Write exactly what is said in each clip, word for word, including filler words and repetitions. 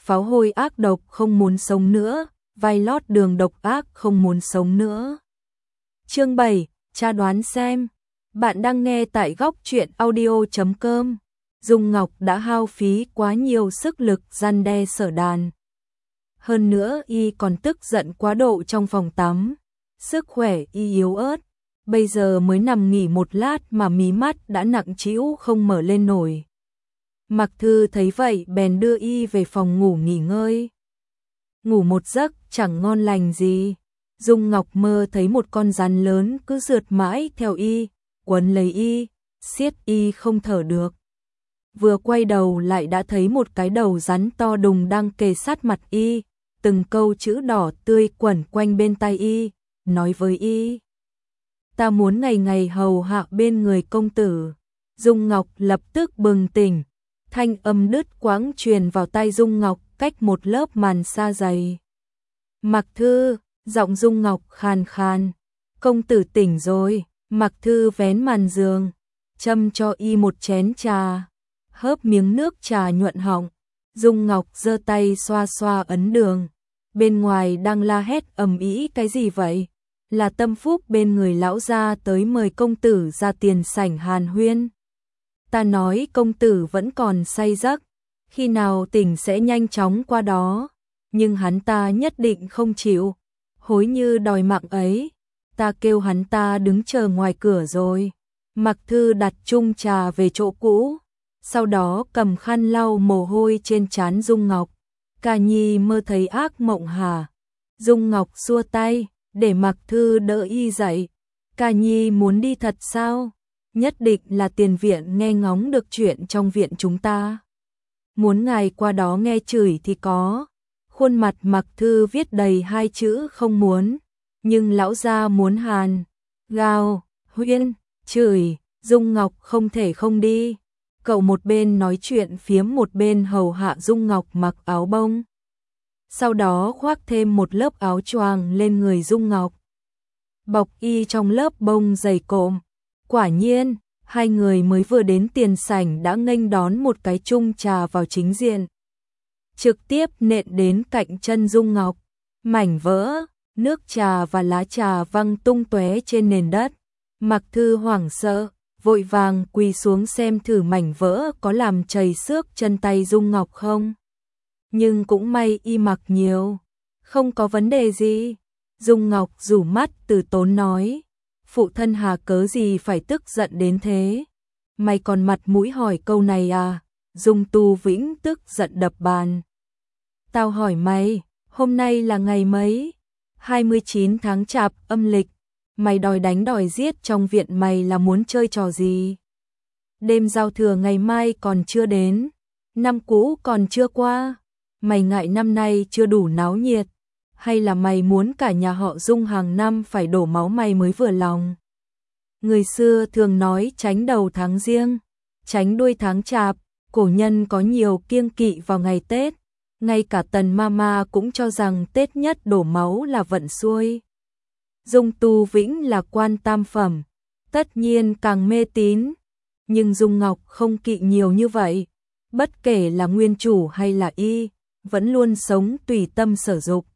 pháo hôi ác độc không muốn sống nữa, vai lót đường độc ác không muốn sống nữa. Chương bảy, cha đoán xem. Bạn đang nghe tại góc truyện audio chấm com. Dung Ngọc đã hao phí quá nhiều sức lực răn đe Sở Đàn. Hơn nữa y còn tức giận quá độ trong phòng tắm. Sức khỏe y yếu ớt, bây giờ mới nằm nghỉ một lát mà mí mắt đã nặng trĩu không mở lên nổi. Mạc Thư thấy vậy bèn đưa y về phòng ngủ nghỉ ngơi. Ngủ một giấc chẳng ngon lành gì. Dung Ngọc mơ thấy một con rắn lớn cứ rượt mãi theo y, quấn lấy y, siết y không thở được. Vừa quay đầu lại đã thấy một cái đầu rắn to đùng đang kề sát mặt y, từng câu chữ đỏ tươi quẩn quanh bên tai y, nói với y: ta muốn ngày ngày hầu hạ bên người công tử. Dung Ngọc lập tức bừng tỉnh, thanh âm đứt quãng truyền vào tai Dung Ngọc cách một lớp màn sa dày. Mạc Thư, giọng Dung Ngọc khàn khàn, công tử tỉnh rồi. Mạc Thư vén màn giường, châm cho y một chén trà, hớp miếng nước trà nhuận họng. Dung Ngọc giơ tay xoa xoa ấn đường, bên ngoài đang la hét ầm ĩ cái gì vậy? Là Tâm Phúc bên người lão gia tới mời công tử ra tiền sảnh hàn huyên. Ta nói công tử vẫn còn say giấc, khi nào tỉnh sẽ nhanh chóng qua đó, nhưng hắn ta nhất định không chịu, hối như đòi mạng ấy. Ta kêu hắn ta đứng chờ ngoài cửa rồi. Mạc Thư đặt chung trà về chỗ cũ, sau đó cầm khăn lau mồ hôi trên trán Dung Ngọc. Ca Nhi mơ thấy ác mộng hả? Dung Ngọc xua tay, để Mạc Thư đỡ y dậy. Ca Nhi muốn đi thật sao? Nhất định là tiền viện nghe ngóng được chuyện trong viện chúng ta. Muốn ngài qua đó nghe chửi thì có. Khuôn mặt Mạc Thư viết đầy hai chữ không muốn. Nhưng lão gia muốn hàn, gào, huyên, chửi. Dung Ngọc không thể không đi. Cậu một bên nói chuyện phiếm một bên hầu hạ Dung Ngọc mặc áo bông. Sau đó khoác thêm một lớp áo choàng lên người Dung Ngọc, bọc y trong lớp bông dày cộm. Quả nhiên, hai người mới vừa đến tiền sảnh đã nghênh đón một cái chung trà vào chính diện, trực tiếp nện đến cạnh chân Dung Ngọc. Mảnh vỡ, nước trà và lá trà văng tung tóe trên nền đất. Mạc Thư hoảng sợ, vội vàng quỳ xuống xem thử mảnh vỡ có làm chảy xước chân tay Dung Ngọc không. Nhưng cũng may y mặc nhiều, không có vấn đề gì. Dung Ngọc rủ mắt từ tốn nói: phụ thân hà cớ gì phải tức giận đến thế? Mày còn mặt mũi hỏi câu này à? Dung Tu Vĩnh tức giận đập bàn. Tao hỏi mày, hôm nay là ngày mấy? hai mươi chín tháng Chạp âm lịch. Mày đòi đánh đòi giết trong viện mày là muốn chơi trò gì? Đêm giao thừa ngày mai còn chưa đến, năm cũ còn chưa qua. Mày ngại năm nay chưa đủ náo nhiệt, hay là mày muốn cả nhà họ Dung hàng năm phải đổ máu mày mới vừa lòng? Người xưa thường nói tránh đầu tháng Giêng, tránh đuôi tháng Chạp. Cổ nhân có nhiều kiêng kỵ vào ngày Tết. Ngay cả Tần Mama cũng cho rằng Tết nhất đổ máu là vận xuôi. Dung Tu Vĩnh là quan tam phẩm, tất nhiên càng mê tín. Nhưng Dung Ngọc không kỵ nhiều như vậy. Bất kể là nguyên chủ hay là y, vẫn luôn sống tùy tâm sở dục.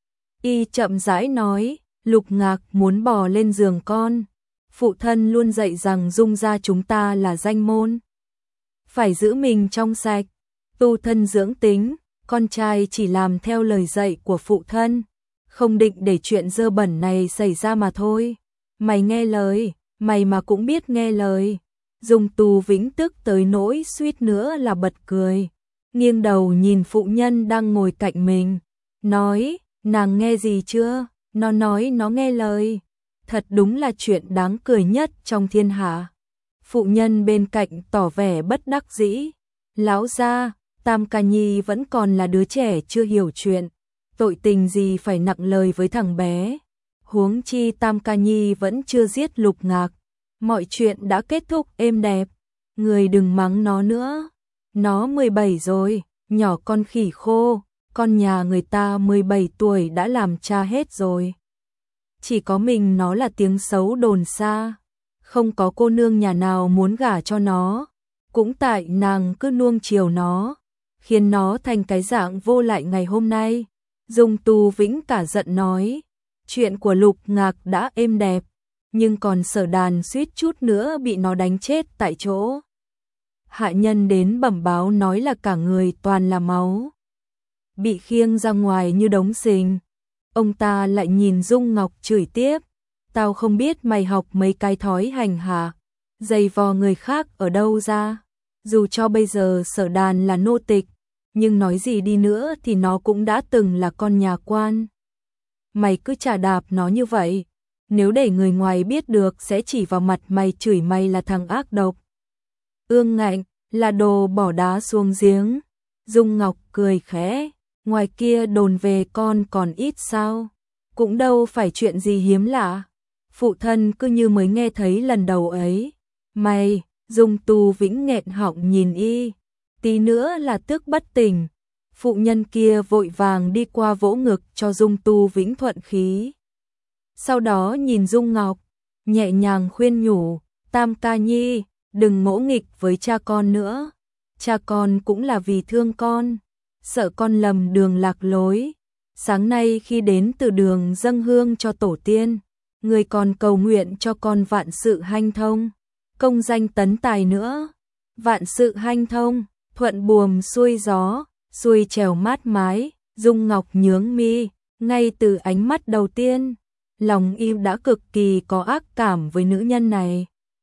Y chậm rãi nói: Lục Ngạc muốn bò lên giường con. Phụ thân luôn dạy rằng Dung gia chúng ta là danh môn, phải giữ mình trong sạch, tu thân dưỡng tính. Con trai chỉ làm theo lời dạy của phụ thân, không định để chuyện dơ bẩn này xảy ra mà thôi. Mày nghe lời, mày mà cũng biết nghe lời. Dung Tu Vĩnh tức tới nỗi suýt nữa là bật cười, nghiêng đầu nhìn phụ nhân đang ngồi cạnh mình, nói: nàng nghe gì chưa? Nó nói nó nghe lời. Thật đúng là chuyện đáng cười nhất trong thiên hạ. Phụ nhân bên cạnh tỏ vẻ bất đắc dĩ: lão gia, Tam Ca Nhi vẫn còn là đứa trẻ chưa hiểu chuyện, tội tình gì phải nặng lời với thằng bé. Huống chi Tam Ca Nhi vẫn chưa giết Lục Ngạc, mọi chuyện đã kết thúc êm đẹp. Người đừng mắng nó nữa, nó mười bảy rồi, nhỏ con khỉ khô, con nhà người ta mười bảy tuổi đã làm cha hết rồi. Chỉ có mình nó là tiếng xấu đồn xa, không có cô nương nhà nào muốn gả cho nó, cũng tại nàng cứ nuông chiều nó. khiến nó thành cái dạng vô lại ngày hôm nay. Dung Tu Vĩnh cả giận nói, chuyện của Lục Ngạc đã êm đẹp, nhưng còn Sở Đàn suýt chút nữa bị nó đánh chết tại chỗ. Hạ nhân đến bẩm báo nói là cả người toàn là máu, bị khiêng ra ngoài như đống sình. Ông ta lại nhìn Dung Ngọc chửi tiếp, tao không biết mày học mấy cái thói hành hạ, giày vò người khác ở đâu ra. Dù cho bây giờ Sở Đàn là nô tịch, nhưng nói gì đi nữa thì nó cũng đã từng là con nhà quan. Mày cứ chà đạp nó như vậy, nếu để người ngoài biết được sẽ chỉ vào mặt mày chửi mày là thằng ác độc. Ương Ngạnh, là đồ bỏ đá xuống giếng. Dung Ngọc cười khẽ, ngoài kia đồn về con còn ít sao, cũng đâu phải chuyện gì hiếm lạ. Phụ thân cứ như mới nghe thấy lần đầu ấy. Mày, Dung Tu Vĩnh nghẹn họng nhìn y, tí nữa là tức bất tỉnh. Phụ nhân kia vội vàng đi qua vỗ ngực cho Dung Tu Vĩnh thuận khí. Sau đó nhìn Dung Ngọc, nhẹ nhàng khuyên nhủ, Tam ca nhi, đừng ngỗ nghịch với cha con nữa. Cha con cũng là vì thương con, sợ con lầm đường lạc lối. Sáng nay khi đến từ đường dâng hương cho tổ tiên, người còn cầu nguyện cho con vạn sự hanh thông, công danh tấn tài nữa. Vạn sự hanh thông, thuận buồm xuôi gió, xuôi trèo mát mái. Dung Ngọc nhướng mi, ngay từ ánh mắt đầu tiên, lòng im đã cực kỳ có ác cảm với nữ nhân này.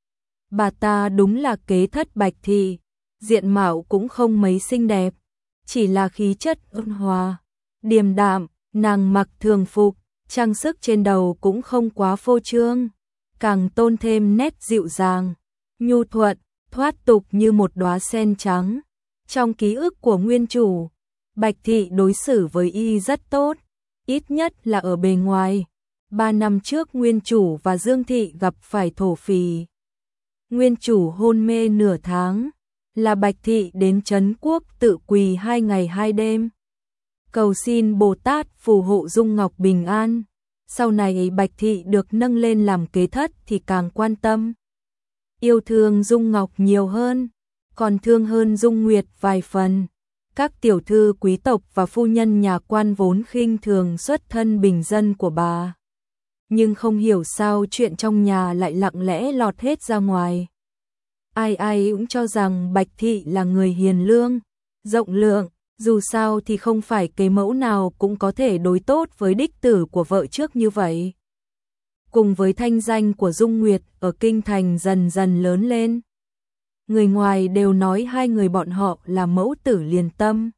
Bà ta đúng là kế thất Bạch Thị, diện mạo cũng không mấy xinh đẹp, chỉ là khí chất ôn hòa, điềm đạm. Nàng mặc thường phục, trang sức trên đầu cũng không quá phô trương, càng tôn thêm nét dịu dàng, nhu thuận, thoát tục như một đóa sen trắng. Trong ký ức của nguyên chủ, Bạch Thị đối xử với y rất tốt, ít nhất là ở bề ngoài. Ba năm trước nguyên chủ và Dương Thị gặp phải thổ phỉ. Nguyên chủ hôn mê nửa tháng, là Bạch Thị đến Trấn Quốc tự quỳ hai ngày hai đêm, cầu xin Bồ Tát phù hộ Dung Ngọc bình an. Sau này Bạch Thị được nâng lên làm kế thất thì càng quan tâm, yêu thương Dung Ngọc nhiều hơn, còn thương hơn Dung Nguyệt vài phần. Các tiểu thư quý tộc và phu nhân nhà quan vốn khinh thường xuất thân bình dân của bà, nhưng không hiểu sao chuyện trong nhà lại lặng lẽ lọt hết ra ngoài. Ai ai cũng cho rằng Bạch Thị là người hiền lương, rộng lượng, dù sao thì không phải kế mẫu nào cũng có thể đối tốt với đích tử của vợ trước như vậy. Cùng với thanh danh của Dung Nguyệt ở kinh thành dần dần lớn lên, người ngoài đều nói hai người bọn họ là mẫu tử liền tâm,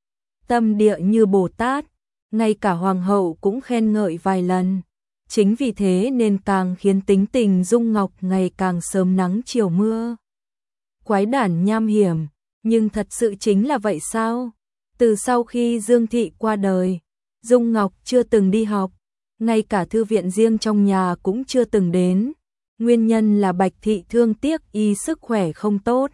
tâm địa như Bồ Tát, ngay cả hoàng hậu cũng khen ngợi vài lần. Chính vì thế nên càng khiến tính tình Dung Ngọc ngày càng sớm nắng chiều mưa. Quái đản nham hiểm, nhưng thật sự chính là vậy sao? Từ sau khi Dương Thị qua đời, Dung Ngọc chưa từng đi học, ngay cả thư viện riêng trong nhà cũng chưa từng đến. Nguyên nhân là Bạch Thị thương tiếc y sức khỏe không tốt,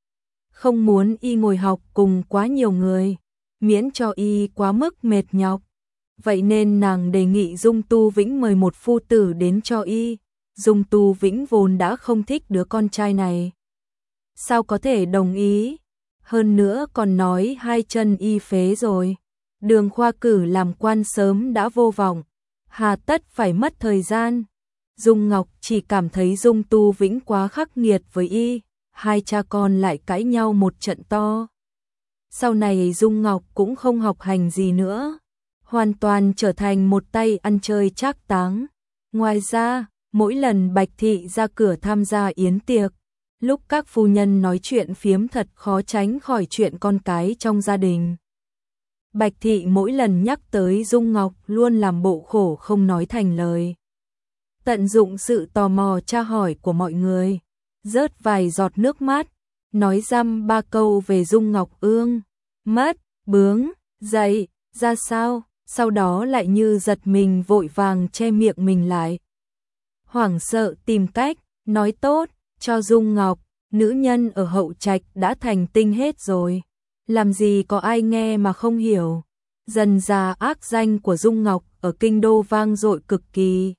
không muốn y ngồi học cùng quá nhiều người, miễn cho y quá mức mệt nhọc. Vậy nên nàng đề nghị Dung Tu Vĩnh mời một phu tử đến cho y. Dung Tu Vĩnh vốn đã không thích đứa con trai này, sao có thể đồng ý? Hơn nữa còn nói hai chân y phế rồi, đường khoa cử làm quan sớm đã vô vọng, hà tất phải mất thời gian. Dung Ngọc chỉ cảm thấy Dung Tu Vĩnh quá khắc nghiệt với y, hai cha con lại cãi nhau một trận to. Sau này Dung Ngọc cũng không học hành gì nữa, hoàn toàn trở thành một tay ăn chơi trác táng. Ngoài ra, mỗi lần Bạch Thị ra cửa tham gia yến tiệc, lúc các phu nhân nói chuyện phiếm thật khó tránh khỏi chuyện con cái trong gia đình. Bạch Thị mỗi lần nhắc tới Dung Ngọc luôn làm bộ khổ không nói thành lời. Tận dụng sự tò mò tra hỏi của mọi người, rớt vài giọt nước mắt, nói dăm ba câu về Dung Ngọc ương, mất, bướng, dậy, ra sao, sau đó lại như giật mình vội vàng che miệng mình lại. Hoảng sợ tìm cách, nói tốt, cho Dung Ngọc, nữ nhân ở hậu trạch đã thành tinh hết rồi, làm gì có ai nghe mà không hiểu. Dần ra ác danh của Dung Ngọc ở kinh đô vang dội cực kỳ.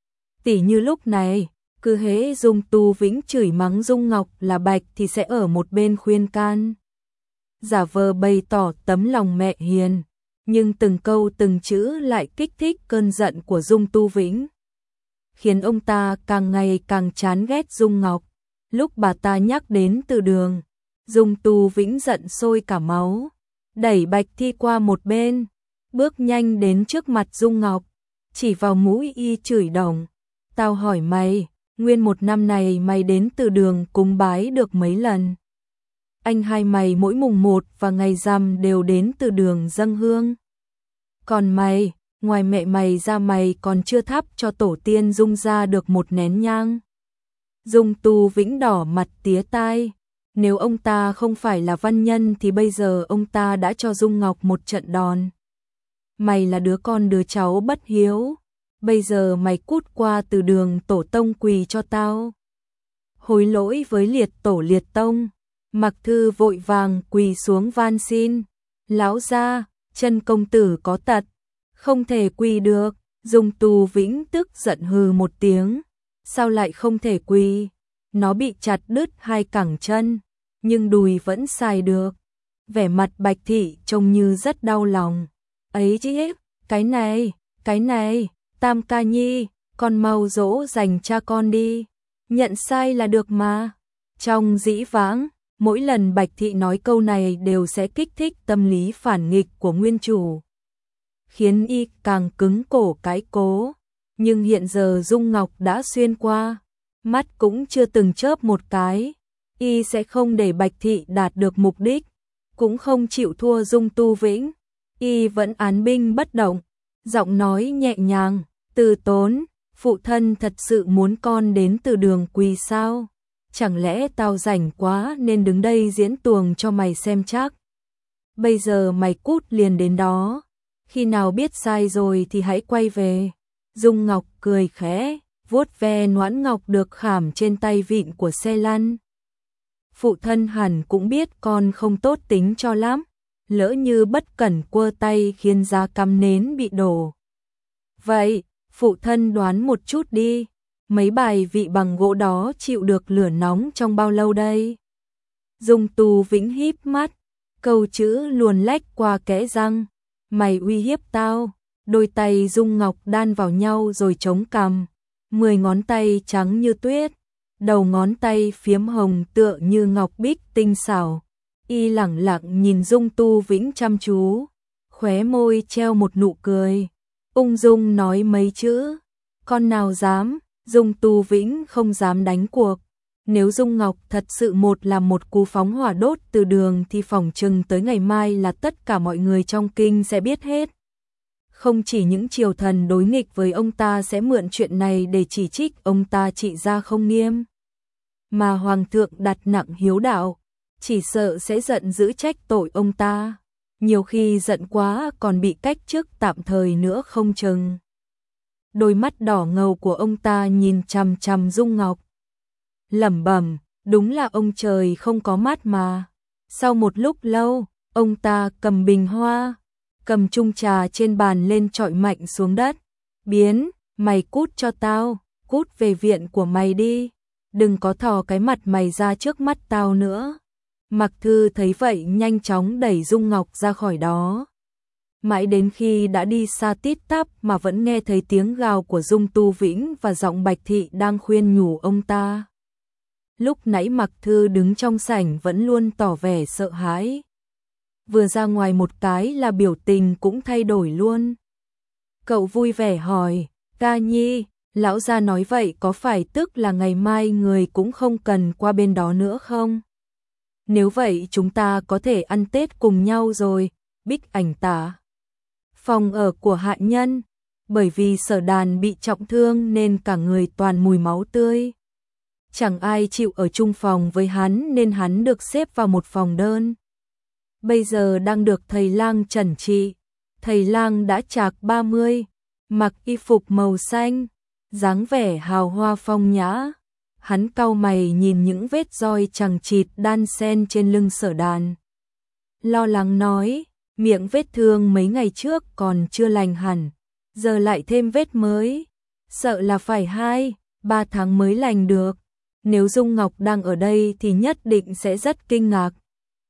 Tỉ như lúc này, cứ hễ Dung Tu Vĩnh chửi mắng Dung Ngọc là Bạch thì sẽ ở một bên khuyên can. giả vờ bày tỏ tấm lòng mẹ hiền, nhưng từng câu từng chữ lại kích thích cơn giận của Dung Tu Vĩnh, khiến ông ta càng ngày càng chán ghét Dung Ngọc. Lúc bà ta nhắc đến Từ Đường, Dung Tu Vĩnh giận sôi cả máu, đẩy Bạch Thi qua một bên, bước nhanh đến trước mặt Dung Ngọc, chỉ vào mũi y chửi đồng. Tao hỏi mày, nguyên một năm này mày đến Từ Đường cúng bái được mấy lần? Anh hai mày mỗi mùng một và ngày rằm đều đến Từ Đường dâng hương. Còn mày, ngoài mẹ mày ra mày còn chưa thắp cho tổ tiên Dung ra được một nén nhang. Dung Tu Vĩnh đỏ mặt tía tai, nếu ông ta không phải là văn nhân thì bây giờ ông ta đã cho Dung Ngọc một trận đòn. Mày là đứa con đứa cháu bất hiếu, bây giờ mày cút qua Từ Đường tổ tông quỳ cho tao. Hối lỗi với liệt tổ liệt tông. Mặc Thư vội vàng quỳ xuống van xin, lão gia, chân công tử có tật, không thể quỳ được. Dung Tu Vĩnh tức giận hừ một tiếng, sao lại không thể quỳ? Nó bị chặt đứt hai cẳng chân, nhưng đùi vẫn xài được. Vẻ mặt Bạch Thị trông như rất đau lòng. Ấy chứ, cái này, cái này, Tam ca nhi, con mau dỗ dành cha con đi, nhận sai là được mà. Trong dĩ vãng, mỗi lần Bạch Thị nói câu này đều sẽ kích thích tâm lý phản nghịch của nguyên chủ, khiến y càng cứng cổ cãi cố. Nhưng hiện giờ Dung Ngọc đã xuyên qua, mắt cũng chưa từng chớp một cái, y sẽ không để Bạch Thị đạt được mục đích, cũng không chịu thua Dung Tu Vĩnh. Y vẫn án binh bất động, giọng nói nhẹ nhàng, Từ Tốn, phụ thân thật sự muốn con đến Từ Đường quỳ sao? Chẳng lẽ tao rảnh quá nên đứng đây diễn tuồng cho mày xem chắc? Bây giờ mày cút liền đến đó, khi nào biết sai rồi thì hãy quay về. Dung Ngọc cười khẽ, vuốt ve noãn ngọc được khảm trên tay vịn của xe lăn. Phụ thân hẳn cũng biết con không tốt tính cho lắm, lỡ như bất cẩn quơ tay khiến giá cắm nến bị đổ. Vậy, phụ thân đoán một chút đi, mấy bài vị bằng gỗ đó chịu được lửa nóng trong bao lâu đây? Dung Tu Vĩnh híp mắt, câu chữ luồn lách qua kẽ răng, mày uy hiếp tao. Đôi tay Dung Ngọc đan vào nhau rồi chống cằm, mười ngón tay trắng như tuyết, đầu ngón tay phiếm hồng tựa như ngọc bích tinh xảo. Y lẳng lặng nhìn Dung Tu Vĩnh chăm chú, khóe môi treo một nụ cười, ung dung nói mấy chữ, con nào dám. Dung Tu Vĩnh không dám đánh cuộc, nếu Dung Ngọc thật sự một là một cú phóng hỏa đốt Từ Đường thì phỏng chừng tới ngày mai là tất cả mọi người trong kinh sẽ biết hết. Không chỉ những triều thần đối nghịch với ông ta sẽ mượn chuyện này để chỉ trích ông ta trị gia không nghiêm, mà hoàng thượng đặt nặng hiếu đạo, chỉ sợ sẽ giận dữ trách tội ông ta, nhiều khi giận quá còn bị cách chức tạm thời nữa không chừng. Đôi mắt đỏ ngầu của ông ta nhìn chằm chằm Dung Ngọc, lẩm bẩm, đúng là ông trời không có mắt mà. Sau một lúc lâu, ông ta cầm bình hoa, cầm chung trà trên bàn lên chọi mạnh xuống đất. Biến, mày cút cho tao, cút về viện của mày đi, đừng có thò cái mặt mày ra trước mắt tao nữa. Mặc Thư thấy vậy nhanh chóng đẩy Dung Ngọc ra khỏi đó. Mãi đến khi đã đi xa tít tắp mà vẫn nghe thấy tiếng gào của Dung Tu Vĩnh và giọng Bạch Thị đang khuyên nhủ ông ta. Lúc nãy Mặc Thư đứng trong sảnh vẫn luôn tỏ vẻ sợ hãi, vừa ra ngoài một cái là biểu tình cũng thay đổi luôn. Cậu vui vẻ hỏi, ca nhi, lão gia nói vậy có phải tức là ngày mai người cũng không cần qua bên đó nữa không? Nếu vậy chúng ta có thể ăn Tết cùng nhau rồi. Bích Ảnh tả phòng ở của hạ nhân, bởi vì Sở Đàn bị trọng thương nên cả người toàn mùi máu tươi. Chẳng ai chịu ở chung phòng với hắn nên hắn được xếp vào một phòng đơn. Bây giờ đang được thầy lang trần trị. Thầy lang đã trạc ba mươi, mặc y phục màu xanh, dáng vẻ hào hoa phong nhã. Hắn cau mày nhìn những vết roi chằng chịt đan xen trên lưng Sở Đàn, lo lắng nói, miệng vết thương mấy ngày trước còn chưa lành hẳn, giờ lại thêm vết mới, sợ là phải hai, ba tháng mới lành được. Nếu Dung Ngọc đang ở đây thì nhất định sẽ rất kinh ngạc.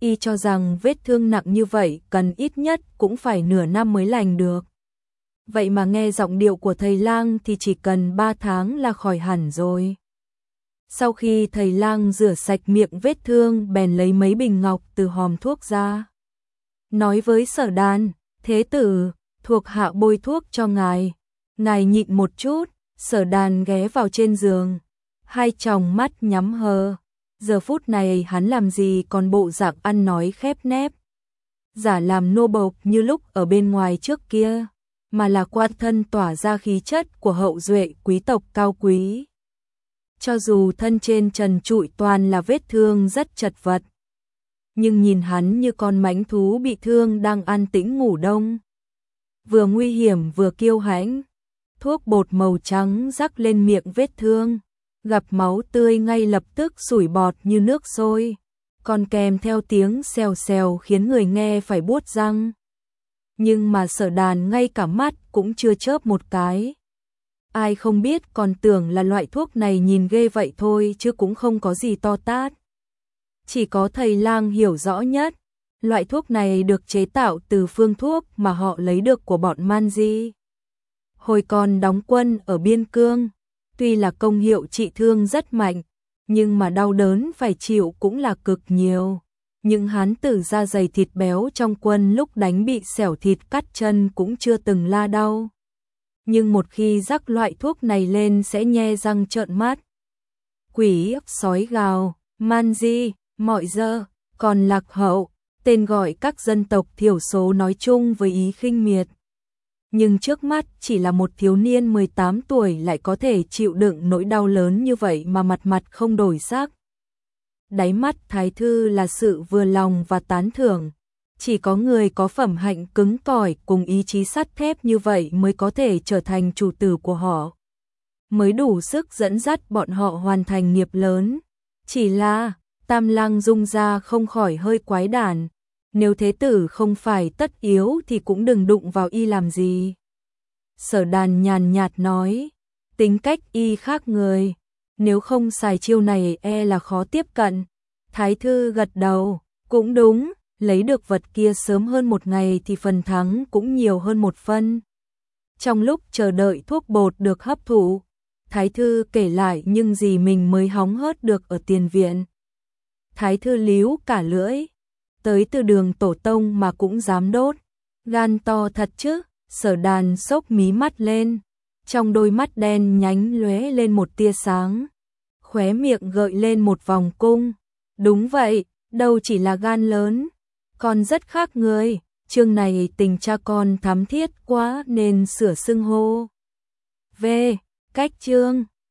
Y cho rằng vết thương nặng như vậy cần ít nhất cũng phải nửa năm mới lành được. Vậy mà nghe giọng điệu của thầy lang thì chỉ cần ba tháng là khỏi hẳn rồi. Sau khi thầy lang rửa sạch miệng vết thương bèn lấy mấy bình ngọc từ hòm thuốc ra. Nói với Sở Đàn, thế tử, thuộc hạ bôi thuốc cho ngài. Ngài nhịn một chút. Sở Đàn ghé vào trên giường, hai tròng mắt nhắm hờ. Giờ phút này hắn làm gì còn bộ dạng ăn nói khép nép, giả làm nô bộc như lúc ở bên ngoài trước kia, mà là quan thân tỏa ra khí chất của hậu duệ quý tộc cao quý. Cho dù thân trên trần trụi toàn là vết thương rất chật vật, nhưng nhìn hắn như con mãnh thú bị thương đang an tĩnh ngủ đông. Vừa nguy hiểm vừa kiêu hãnh. Thuốc bột màu trắng rắc lên miệng vết thương, gặp máu tươi ngay lập tức sủi bọt như nước sôi, còn kèm theo tiếng xèo xèo khiến người nghe phải buốt răng. Nhưng mà Sở Đàn ngay cả mắt cũng chưa chớp một cái. Ai không biết còn tưởng là loại thuốc này nhìn ghê vậy thôi chứ cũng không có gì to tát. Chỉ có thầy lang hiểu rõ nhất, loại thuốc này được chế tạo từ phương thuốc mà họ lấy được của bọn Man Di. Hồi còn đóng quân ở biên cương, tuy là công hiệu trị thương rất mạnh, nhưng mà đau đớn phải chịu cũng là cực nhiều. Những hán tử da dày thịt béo trong quân lúc đánh bị xẻo thịt cắt chân cũng chưa từng la đau. Nhưng một khi rắc loại thuốc này lên sẽ nhe răng trợn mắt. Quỷ sói gào, Man Di, mọi dơ, còn lạc hậu, tên gọi các dân tộc thiểu số nói chung với ý khinh miệt. Nhưng trước mắt chỉ là một thiếu niên mười tám tuổi lại có thể chịu đựng nỗi đau lớn như vậy mà mặt mặt không đổi sắc. Đáy mắt Thái Thư là sự vừa lòng và tán thưởng. Chỉ có người có phẩm hạnh cứng cỏi cùng ý chí sắt thép như vậy mới có thể trở thành chủ tử của họ, mới đủ sức dẫn dắt bọn họ hoàn thành nghiệp lớn. Chỉ là Tam Lăng Dung ra không khỏi hơi quái đản. Nếu thế tử không phải tất yếu thì cũng đừng đụng vào y làm gì. Sở Đàn nhàn nhạt nói, tính cách y khác người, nếu không xài chiêu này e là khó tiếp cận. Thái Thư gật đầu, cũng đúng, lấy được vật kia sớm hơn một ngày thì phần thắng cũng nhiều hơn một phân. Trong lúc chờ đợi thuốc bột được hấp thụ, Thái Thư kể lại những gì mình mới hóng hớt được ở tiền viện. Thái Thư líu cả lưỡi, tới từ đường tổ tông mà cũng dám đốt, gan to thật chứ. Sở Đàn xốc mí mắt lên, trong đôi mắt đen nhánh lóe lên một tia sáng, khóe miệng gợi lên một vòng cung. Đúng vậy, đâu chỉ là gan lớn, còn rất khác người. Chương này tình cha con thắm thiết quá nên sửa xưng hô. V. Cách chương